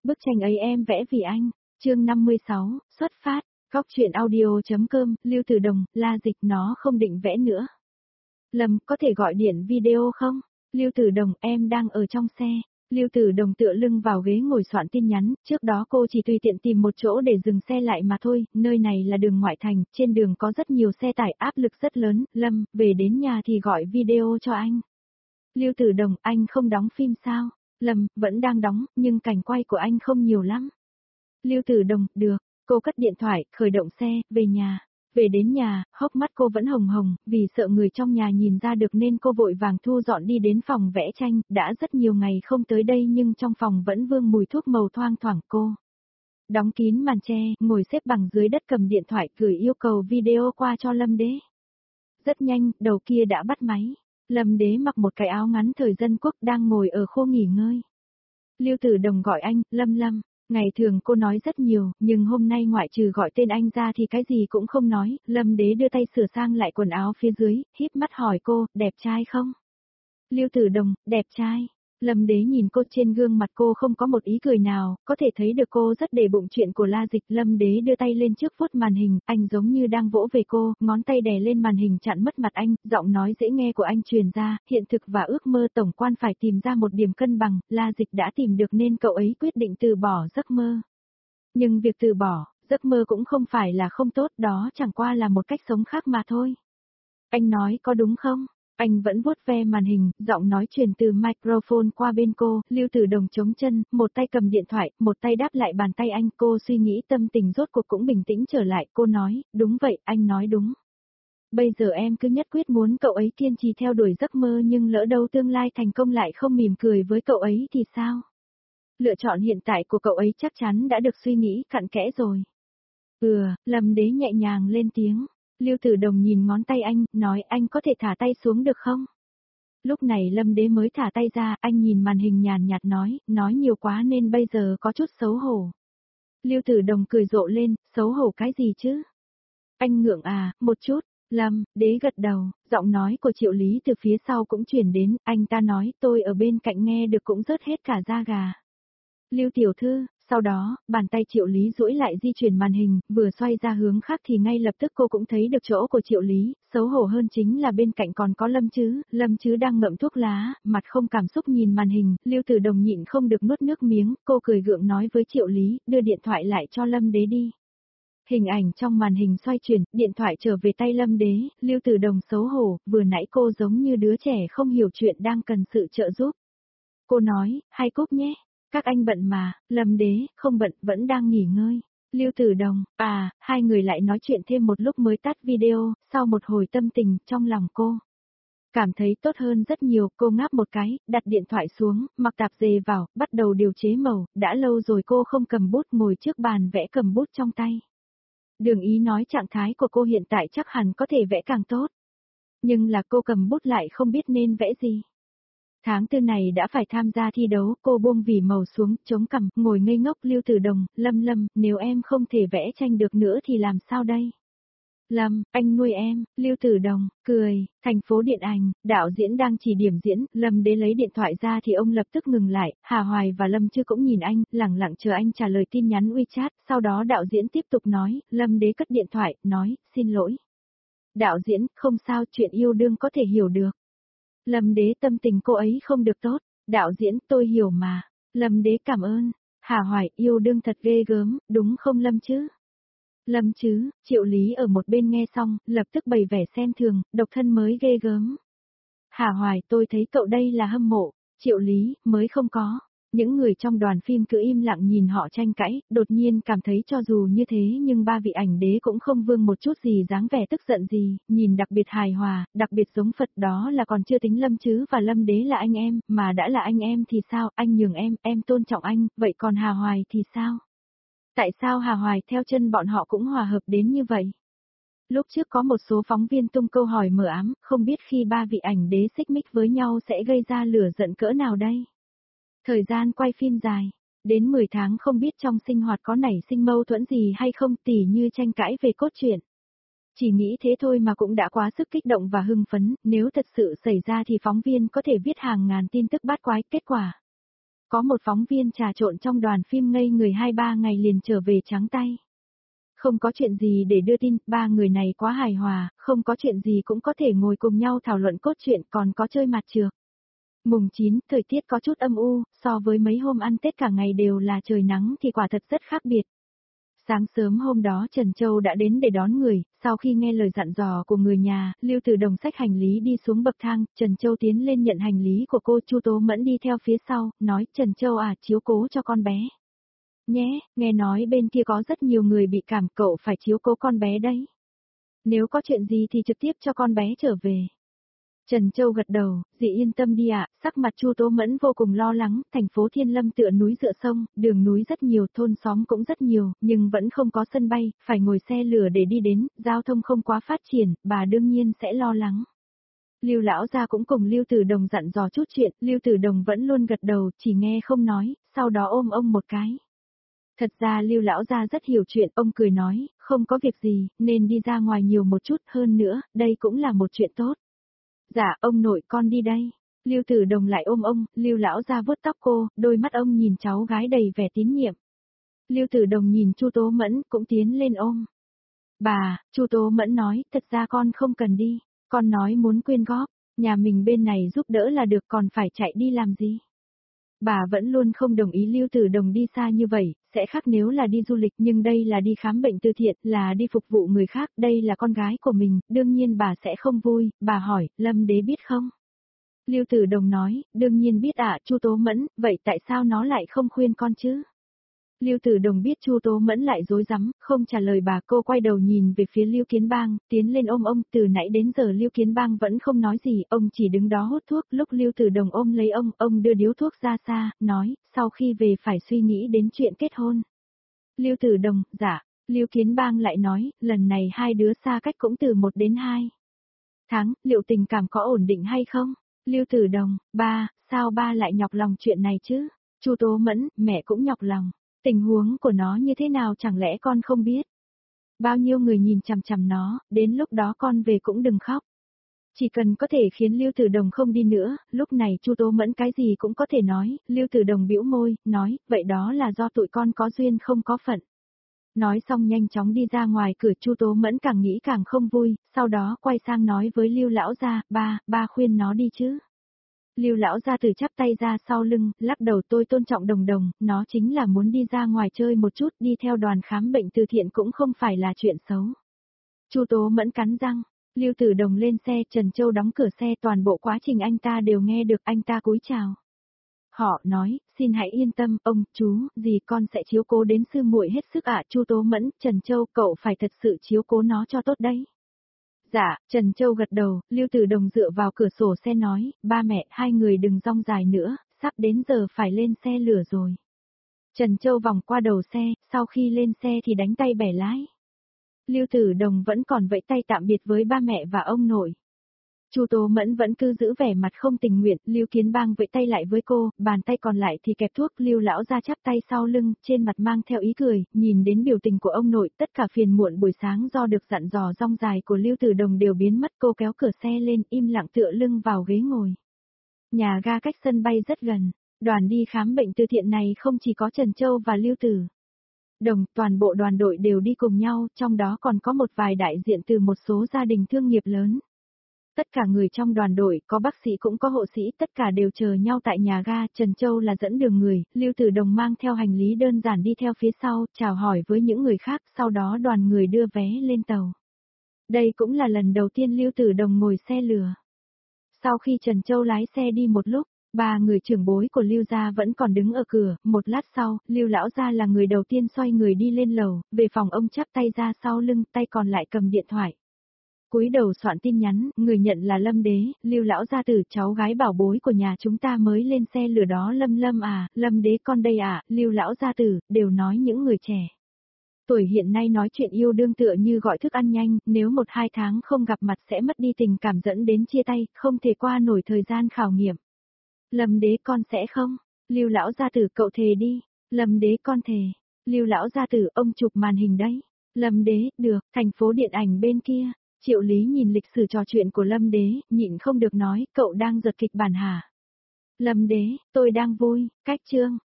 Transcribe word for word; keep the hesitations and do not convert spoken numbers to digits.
Bức tranh ấy em vẽ vì anh. Chương năm mươi sáu, xuất phát. Góc truyện audio.com, Lưu Tử Đồng, La Dịch nó không định vẽ nữa. Lâm, có thể gọi điện video không? Lưu Tử Đồng, em đang ở trong xe. Lưu Tử Đồng tựa lưng vào ghế ngồi soạn tin nhắn, trước đó cô chỉ tùy tiện tìm một chỗ để dừng xe lại mà thôi, nơi này là đường ngoại thành, trên đường có rất nhiều xe tải, áp lực rất lớn. Lâm, về đến nhà thì gọi video cho anh. Lưu Tử Đồng, anh không đóng phim sao? Lâm, vẫn đang đóng, nhưng cảnh quay của anh không nhiều lắm. Lưu Tử Đồng, được. Cô cất điện thoại, khởi động xe, về nhà. Về đến nhà, hốc mắt cô vẫn hồng hồng, vì sợ người trong nhà nhìn ra được nên cô vội vàng thu dọn đi đến phòng vẽ tranh, đã rất nhiều ngày không tới đây nhưng trong phòng vẫn vương mùi thuốc màu thoang thoảng cô. Đóng kín màn che, ngồi xếp bằng dưới đất cầm điện thoại gửi yêu cầu video qua cho Lâm Đế. Rất nhanh, đầu kia đã bắt máy. Lâm Đế mặc một cái áo ngắn thời dân quốc đang ngồi ở khu nghỉ ngơi. Lưu Tử Đồng gọi anh, Lâm Lâm. Ngày thường cô nói rất nhiều, nhưng hôm nay ngoại trừ gọi tên anh ra thì cái gì cũng không nói. Lâm Đế đưa tay sửa sang lại quần áo phía dưới, híp mắt hỏi cô, đẹp trai không? Lưu Tử Đồng, đẹp trai. Lâm Đế nhìn cô, trên gương mặt cô không có một ý cười nào, có thể thấy được cô rất để bụng chuyện của La Dịch. Lâm Đế đưa tay lên trước vuốt màn hình, anh giống như đang vỗ về cô, ngón tay đè lên màn hình chặn mất mặt anh, giọng nói dễ nghe của anh truyền ra, hiện thực và ước mơ tổng quan phải tìm ra một điểm cân bằng, La Dịch đã tìm được nên cậu ấy quyết định từ bỏ giấc mơ. Nhưng việc từ bỏ, giấc mơ cũng không phải là không tốt, đó chẳng qua là một cách sống khác mà thôi. Anh nói có đúng không? Anh vẫn vuốt ve màn hình, giọng nói truyền từ microphone qua bên cô. Lưu Tử Đồng chống chân, một tay cầm điện thoại, một tay đáp lại bàn tay anh. Cô suy nghĩ tâm tình rốt cuộc cũng bình tĩnh trở lại, cô nói, đúng vậy, anh nói đúng. Bây giờ em cứ nhất quyết muốn cậu ấy kiên trì theo đuổi giấc mơ nhưng lỡ đâu tương lai thành công lại không mỉm cười với cậu ấy thì sao? Lựa chọn hiện tại của cậu ấy chắc chắn đã được suy nghĩ cặn kẽ rồi. Ừ, Lâm Đế nhẹ nhàng lên tiếng. Lưu Tử Đồng nhìn ngón tay anh, nói anh có thể thả tay xuống được không? Lúc này Lâm Đế mới thả tay ra, anh nhìn màn hình nhàn nhạt nói, nói nhiều quá nên bây giờ có chút xấu hổ. Lưu Tử Đồng cười rộ lên, xấu hổ cái gì chứ? Anh ngượng à, một chút. Lâm Đế gật đầu, giọng nói của Triệu Lý từ phía sau cũng truyền đến, anh ta nói tôi ở bên cạnh nghe được cũng rớt hết cả da gà. Lưu tiểu thư, sau đó, bàn tay Triệu Lý duỗi lại di chuyển màn hình, vừa xoay ra hướng khác thì ngay lập tức cô cũng thấy được chỗ của Triệu Lý, xấu hổ hơn chính là bên cạnh còn có Lâm Chứ, Lâm Chứ đang ngậm thuốc lá, mặt không cảm xúc nhìn màn hình, Lưu Tử Đồng nhịn không được nuốt nước miếng, cô cười gượng nói với Triệu Lý, đưa điện thoại lại cho Lâm Đế đi. Hình ảnh trong màn hình xoay chuyển, điện thoại trở về tay Lâm Đế, Lưu Tử Đồng xấu hổ, vừa nãy cô giống như đứa trẻ không hiểu chuyện đang cần sự trợ giúp. Cô nói, hay cúp nhé. Các anh bận mà, Lâm Đế, không bận, vẫn đang nghỉ ngơi. Lưu Tử Đồng, à, hai người lại nói chuyện thêm một lúc mới tắt video, sau một hồi tâm tình trong lòng cô. Cảm thấy tốt hơn rất nhiều, cô ngáp một cái, đặt điện thoại xuống, mặc tạp dề vào, bắt đầu điều chế màu, đã lâu rồi cô không cầm bút ngồi trước bàn vẽ cầm bút trong tay. Đường Ý nói trạng thái của cô hiện tại chắc hẳn có thể vẽ càng tốt. Nhưng là cô cầm bút lại không biết nên vẽ gì. Tháng tư này đã phải tham gia thi đấu, cô buông vỉ màu xuống, chống cằm, ngồi ngây ngốc. Lưu Tử Đồng, Lâm Lâm, nếu em không thể vẽ tranh được nữa thì làm sao đây? Lâm, anh nuôi em. Lưu Tử Đồng, cười, thành phố điện ảnh, đạo diễn đang chỉ điểm diễn, Lâm Đế lấy điện thoại ra thì ông lập tức ngừng lại, Hà Hoài và Lâm Chứ cũng nhìn anh, lẳng lặng chờ anh trả lời tin nhắn WeChat, sau đó đạo diễn tiếp tục nói, Lâm Đế cất điện thoại, nói, xin lỗi. Đạo diễn, không sao, chuyện yêu đương có thể hiểu được. Lâm Đế tâm tình cô ấy không được tốt, đạo diễn tôi hiểu mà, Lâm Đế cảm ơn, Hà Hoài yêu đương thật ghê gớm, đúng không Lâm Chứ? Lâm Chứ, Triệu Lý ở một bên nghe xong, lập tức bày vẻ xem thường, độc thân mới ghê gớm. Hà Hoài tôi thấy cậu đây là hâm mộ, Triệu Lý, mới không có. Những người trong đoàn phim cứ im lặng nhìn họ tranh cãi, đột nhiên cảm thấy cho dù như thế nhưng ba vị ảnh đế cũng không vương một chút gì dáng vẻ tức giận gì, nhìn đặc biệt hài hòa, đặc biệt giống Phật, đó là còn chưa tính Lâm Chứ và Lâm Đế là anh em, mà đã là anh em thì sao, anh nhường em, em tôn trọng anh, vậy còn Hà Hoài thì sao? Tại sao Hà Hoài theo chân bọn họ cũng hòa hợp đến như vậy? Lúc trước có một số phóng viên tung câu hỏi mờ ám, không biết khi ba vị ảnh đế xích mích với nhau sẽ gây ra lửa giận cỡ nào đây? Thời gian quay phim dài, đến mười tháng không biết trong sinh hoạt có nảy sinh mâu thuẫn gì hay không, tỉ như tranh cãi về cốt truyện. Chỉ nghĩ thế thôi mà cũng đã quá sức kích động và hưng phấn, nếu thật sự xảy ra thì phóng viên có thể viết hàng ngàn tin tức bát quái, kết quả. Có một phóng viên trà trộn trong đoàn phim ngây người hai ba ngày liền trở về trắng tay. Không có chuyện gì để đưa tin, ba người này quá hài hòa, không có chuyện gì cũng có thể ngồi cùng nhau thảo luận cốt truyện, còn có chơi mặt trược. Mùng chín, thời tiết có chút âm u, so với mấy hôm ăn Tết cả ngày đều là trời nắng thì quả thật rất khác biệt. Sáng sớm hôm đó Trần Châu đã đến để đón người, sau khi nghe lời dặn dò của người nhà, Lưu Tử Đồng xách hành lý đi xuống bậc thang, Trần Châu tiến lên nhận hành lý của cô, Chu Tố Mẫn đi theo phía sau, nói Trần Châu à, chiếu cố cho con bé. Nhé, nghe nói bên kia có rất nhiều người bị cảm, cậu phải chiếu cố con bé đấy. Nếu có chuyện gì thì trực tiếp cho con bé trở về. Trần Châu gật đầu, dì yên tâm đi ạ, sắc mặt Chu Tố Mẫn vô cùng lo lắng, thành phố Thiên Lâm tựa núi dựa sông, đường núi rất nhiều, thôn xóm cũng rất nhiều, nhưng vẫn không có sân bay, phải ngồi xe lửa để đi đến, giao thông không quá phát triển, bà đương nhiên sẽ lo lắng. Lưu lão gia cũng cùng Lưu Tử Đồng dặn dò chút chuyện, Lưu Tử Đồng vẫn luôn gật đầu, chỉ nghe không nói, sau đó ôm ông một cái. Thật ra Lưu lão gia rất hiểu chuyện, ông cười nói, không có việc gì, nên đi ra ngoài nhiều một chút, hơn nữa, đây cũng là một chuyện tốt. Dạ, ông nội con đi đây. Lưu Tử Đồng lại ôm ông, Lưu lão gia vuốt tóc cô, đôi mắt ông nhìn cháu gái đầy vẻ tín nhiệm. Lưu Tử Đồng nhìn Chu Tố Mẫn, cũng tiến lên ôm. Bà, Chu Tố Mẫn nói, thật ra con không cần đi, con nói muốn quyên góp, nhà mình bên này giúp đỡ là được, còn phải chạy đi làm gì. Bà vẫn luôn không đồng ý Lưu Tử Đồng đi xa như vậy, sẽ khác nếu là đi du lịch, nhưng đây là đi khám bệnh từ thiện, là đi phục vụ người khác, đây là con gái của mình, đương nhiên bà sẽ không vui. Bà hỏi, Lâm Đế biết không? Lưu Tử Đồng nói, đương nhiên biết ạ. Chu Tố Mẫn, vậy tại sao nó lại không khuyên con chứ? Lưu Tử Đồng biết Chu Tố Mẫn lại dối rắm, không trả lời bà, cô quay đầu nhìn về phía Lưu Kiến Bang, tiến lên ôm ông, từ nãy đến giờ Lưu Kiến Bang vẫn không nói gì, ông chỉ đứng đó hút thuốc, lúc Lưu Tử Đồng ôm lấy ông, ông đưa điếu thuốc ra xa, nói, sau khi về phải suy nghĩ đến chuyện kết hôn. Lưu Tử Đồng, dạ, Lưu Kiến Bang lại nói, lần này hai đứa xa cách cũng từ một đến hai tháng, liệu tình cảm có ổn định hay không? Lưu Tử Đồng, ba, sao ba lại nhọc lòng chuyện này chứ? Chu Tố Mẫn, mẹ cũng nhọc lòng. Tình huống của nó như thế nào chẳng lẽ con không biết? Bao nhiêu người nhìn chằm chằm nó, đến lúc đó con về cũng đừng khóc. Chỉ cần có thể khiến Lưu Tử Đồng không đi nữa, lúc này Chu Tố Mẫn cái gì cũng có thể nói, Lưu Tử Đồng bĩu môi, nói, vậy đó là do tụi con có duyên không có phận. Nói xong nhanh chóng đi ra ngoài cửa, Chu Tố Mẫn càng nghĩ càng không vui, sau đó quay sang nói với Lưu lão gia, ba, ba khuyên nó đi chứ. Lưu lão gia tử chắp tay ra sau lưng, lắc đầu, tôi tôn trọng Đồng Đồng, nó chính là muốn đi ra ngoài chơi một chút, đi theo đoàn khám bệnh từ thiện cũng không phải là chuyện xấu. Chu Tố Mẫn cắn răng, Lưu Tử Đồng lên xe, Trần Châu đóng cửa xe, toàn bộ quá trình anh ta đều nghe được, anh ta cúi chào. Họ nói, xin hãy yên tâm, ông, chú, dì con sẽ chiếu cố đến sư muội hết sức ạ. Chu Tố Mẫn, Trần Châu, cậu phải thật sự chiếu cố nó cho tốt đấy. Dạ, Trần Châu gật đầu, Lưu Tử Đồng dựa vào cửa sổ xe nói, ba mẹ, hai người đừng rong dài nữa, sắp đến giờ phải lên xe lửa rồi. Trần Châu vòng qua đầu xe, sau khi lên xe thì đánh tay bẻ lái. Lưu Tử Đồng vẫn còn vẫy tay tạm biệt với ba mẹ và ông nội. Chu Tố Mẫn vẫn cứ giữ vẻ mặt không tình nguyện, Lưu Kiến Bang vẫy tay lại với cô, bàn tay còn lại thì kẹp thuốc, Lưu lão gia chắp tay sau lưng, trên mặt mang theo ý cười, nhìn đến biểu tình của ông nội, tất cả phiền muộn buổi sáng do được dặn dò rong dài của Lưu Tử Đồng đều biến mất, cô kéo cửa xe lên, im lặng tựa lưng vào ghế ngồi. Nhà ga cách sân bay rất gần, đoàn đi khám bệnh từ thiện này không chỉ có Trần Châu và Lưu Tử Đồng, toàn bộ đoàn đội đều đi cùng nhau, trong đó còn có một vài đại diện từ một số gia đình thương nghiệp lớn. Tất cả người trong đoàn đội, có bác sĩ cũng có hộ sĩ, tất cả đều chờ nhau tại nhà ga. Trần Châu là dẫn đường người, Lưu Tử Đồng mang theo hành lý đơn giản đi theo phía sau, chào hỏi với những người khác, sau đó đoàn người đưa vé lên tàu. Đây cũng là lần đầu tiên Lưu Tử Đồng ngồi xe lửa. Sau khi Trần Châu lái xe đi một lúc, ba người trưởng bối của Lưu gia vẫn còn đứng ở cửa, một lát sau, Lưu lão gia là người đầu tiên xoay người đi lên lầu, về phòng ông chắp tay ra sau lưng, tay còn lại cầm điện thoại. Cúi đầu soạn tin nhắn, người nhận là Lâm Đế, Lưu lão gia tử, cháu gái bảo bối của nhà chúng ta mới lên xe lửa đó. Lâm Lâm à, Lâm Đế con đây à, Lưu lão gia tử, đều nói những người trẻ tuổi hiện nay nói chuyện yêu đương tựa như gọi thức ăn nhanh, nếu một hai tháng không gặp mặt sẽ mất đi tình cảm dẫn đến chia tay, không thể qua nổi thời gian khảo nghiệm. Lâm Đế con sẽ không? Lưu lão gia tử, cậu thề đi. Lâm Đế con thề. Lưu lão gia tử, ông chụp màn hình đấy. Lâm Đế, được, thành phố điện ảnh bên kia. Triệu Lý nhìn lịch sử trò chuyện của Lâm Đế, nhịn không được nói, cậu đang giật kịch bản hả? Lâm Đế, tôi đang vui, cách chương.